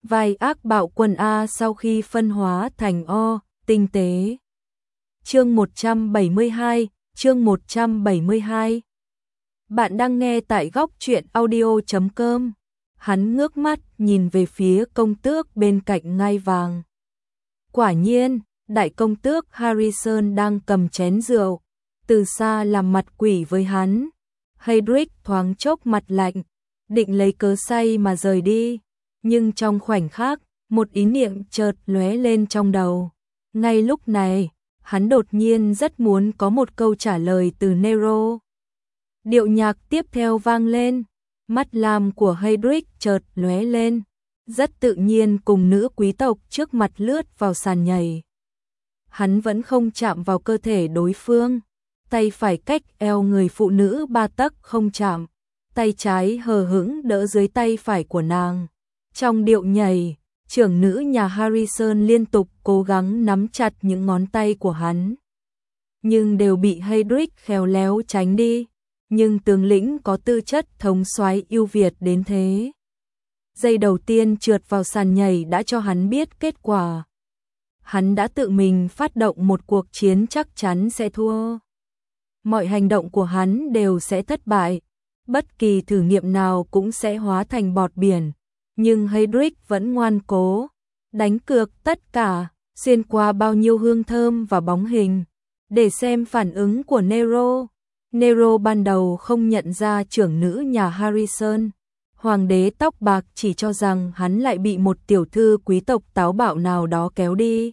vai ác bạo quân A sau khi phân hóa thành O, tinh tế. Chương 172, chương 172. Bạn đang nghe tại góc truyện audio.com. Hắn ngước mắt nhìn về phía công tước bên cạnh ngai vàng. Quả nhiên, đại công tước Harrison đang cầm chén rượu, từ xa làm mặt quỷ với hắn. Hedrick thoáng chốc mặt lạnh, định lấy cớ say mà rời đi, nhưng trong khoảnh khắc, một ý niệm chợt lóe lên trong đầu. Ngay lúc này, hắn đột nhiên rất muốn có một câu trả lời từ Nero. Điệu nhạc tiếp theo vang lên, mắt lam của Hedrick chợt lóe lên, rất tự nhiên cùng nữ quý tộc trước mặt lướt vào sàn nhảy. Hắn vẫn không chạm vào cơ thể đối phương, tay phải cách eo người phụ nữ 3 tấc không chạm, tay trái hờ hững đỡ dưới tay phải của nàng. Trong điệu nhảy, trưởng nữ nhà Harrison liên tục cố gắng nắm chặt những ngón tay của hắn, nhưng đều bị Hedrick khéo léo tránh đi. Nhưng tướng lĩnh có tư chất thống soái ưu việt đến thế. Giây đầu tiên trượt vào sàn nhảy đã cho hắn biết kết quả. Hắn đã tự mình phát động một cuộc chiến chắc chắn sẽ thua. Mọi hành động của hắn đều sẽ thất bại. Bất kỳ thử nghiệm nào cũng sẽ hóa thành bọt biển. Nhưng Hedrick vẫn ngoan cố, đánh cược tất cả, xuyên qua bao nhiêu hương thơm và bóng hình, để xem phản ứng của Nero. Nero ban đầu không nhận ra trưởng nữ nhà Harrison. Hoàng đế tóc bạc chỉ cho rằng hắn lại bị một tiểu thư quý tộc táo bạo nào đó kéo đi.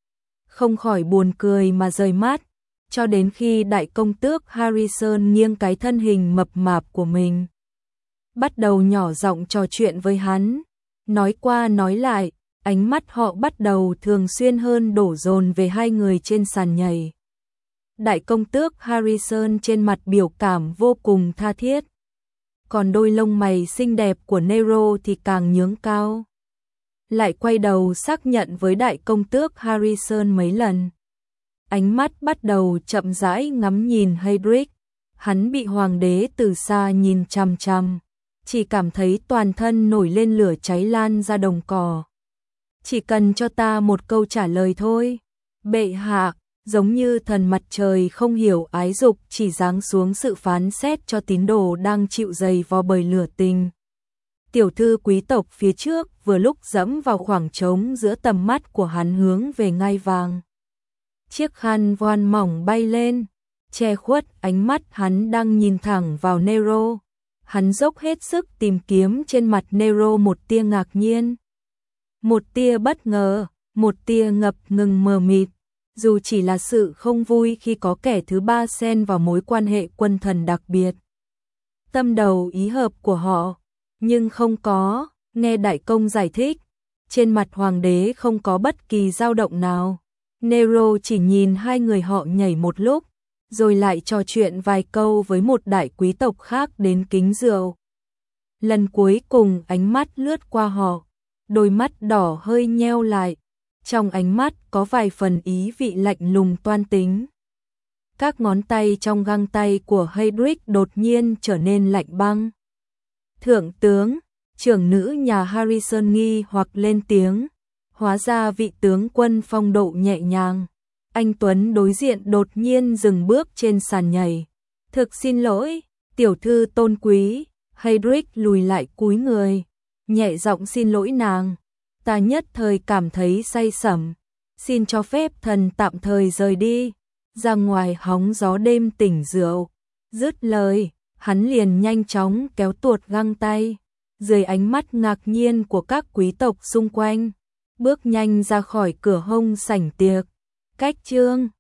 Không khỏi buồn cười mà rời mắt, cho đến khi đại công tước Harrison nghiêng cái thân hình mập mạp của mình, bắt đầu nhỏ giọng trò chuyện với hắn. Nói qua nói lại, ánh mắt họ bắt đầu thường xuyên hơn đổ dồn về hai người trên sàn nhảy. Đại công tước Harrison trên mặt biểu cảm vô cùng tha thiết, còn đôi lông mày xinh đẹp của Nero thì càng nhướng cao. Lại quay đầu xác nhận với đại công tước Harrison mấy lần. Ánh mắt bắt đầu chậm rãi ngắm nhìn Hedrick. Hắn bị hoàng đế từ xa nhìn chằm chằm, chỉ cảm thấy toàn thân nổi lên lửa cháy lan ra đồng cỏ. Chỉ cần cho ta một câu trả lời thôi, bệ hạ. Giống như thần mặt trời không hiểu ái dục chỉ giáng xuống sự phán xét cho tín đồ đang chịu dày vò bởi lửa tình. Tiểu thư quý tộc phía trước vừa lúc dẫm vào khoảng trống giữa tầm mắt của hắn hướng về ngai vàng. Chiếc khăn voan mỏng bay lên, che khuất ánh mắt hắn đang nhìn thẳng vào Nero. Hắn dốc hết sức tìm kiếm trên mặt Nero một tia ngạc nhiên, một tia bất ngờ, một tia ngập ngừng mờ mịt. Dù chỉ là sự không vui khi có kẻ thứ ba xen vào mối quan hệ quân thần đặc biệt, tâm đầu ý hợp của họ, nhưng không có. Nghe đại công giải thích, trên mặt hoàng đế không có bất kỳ dao động nào. Nero chỉ nhìn hai người họ nhảy một lúc, rồi lại trò chuyện vài câu với một đại quý tộc khác đến kính rượu. Lần cuối cùng ánh mắt lướt qua họ, đôi mắt đỏ hơi nheo lại. Trong ánh mắt có vài phần ý vị lạnh lùng toan tính. Các ngón tay trong găng tay của Hedrick đột nhiên trở nên lạnh băng. Thượng tướng, trưởng nữ nhà Harrison nghi hoặc lên tiếng. Hóa ra vị tướng quân phong độ nhẹ nhàng. Anh Tuấn đối diện đột nhiên dừng bước trên sàn nhảy. Thực xin lỗi, tiểu thư tôn quý. Hedrick lùi lại cúi người, nhẹ giọng xin lỗi nàng. Ta nhất thời cảm thấy say sẩm, xin cho phép thần tạm thời rời đi, ra ngoài hóng gió đêm tỉnh rượu. Dứt lời, hắn liền nhanh chóng kéo tuột găng tay, dưới ánh mắt ngạc nhiên của các quý tộc xung quanh, bước nhanh ra khỏi cửa hông sảnh tiệc. Cách chương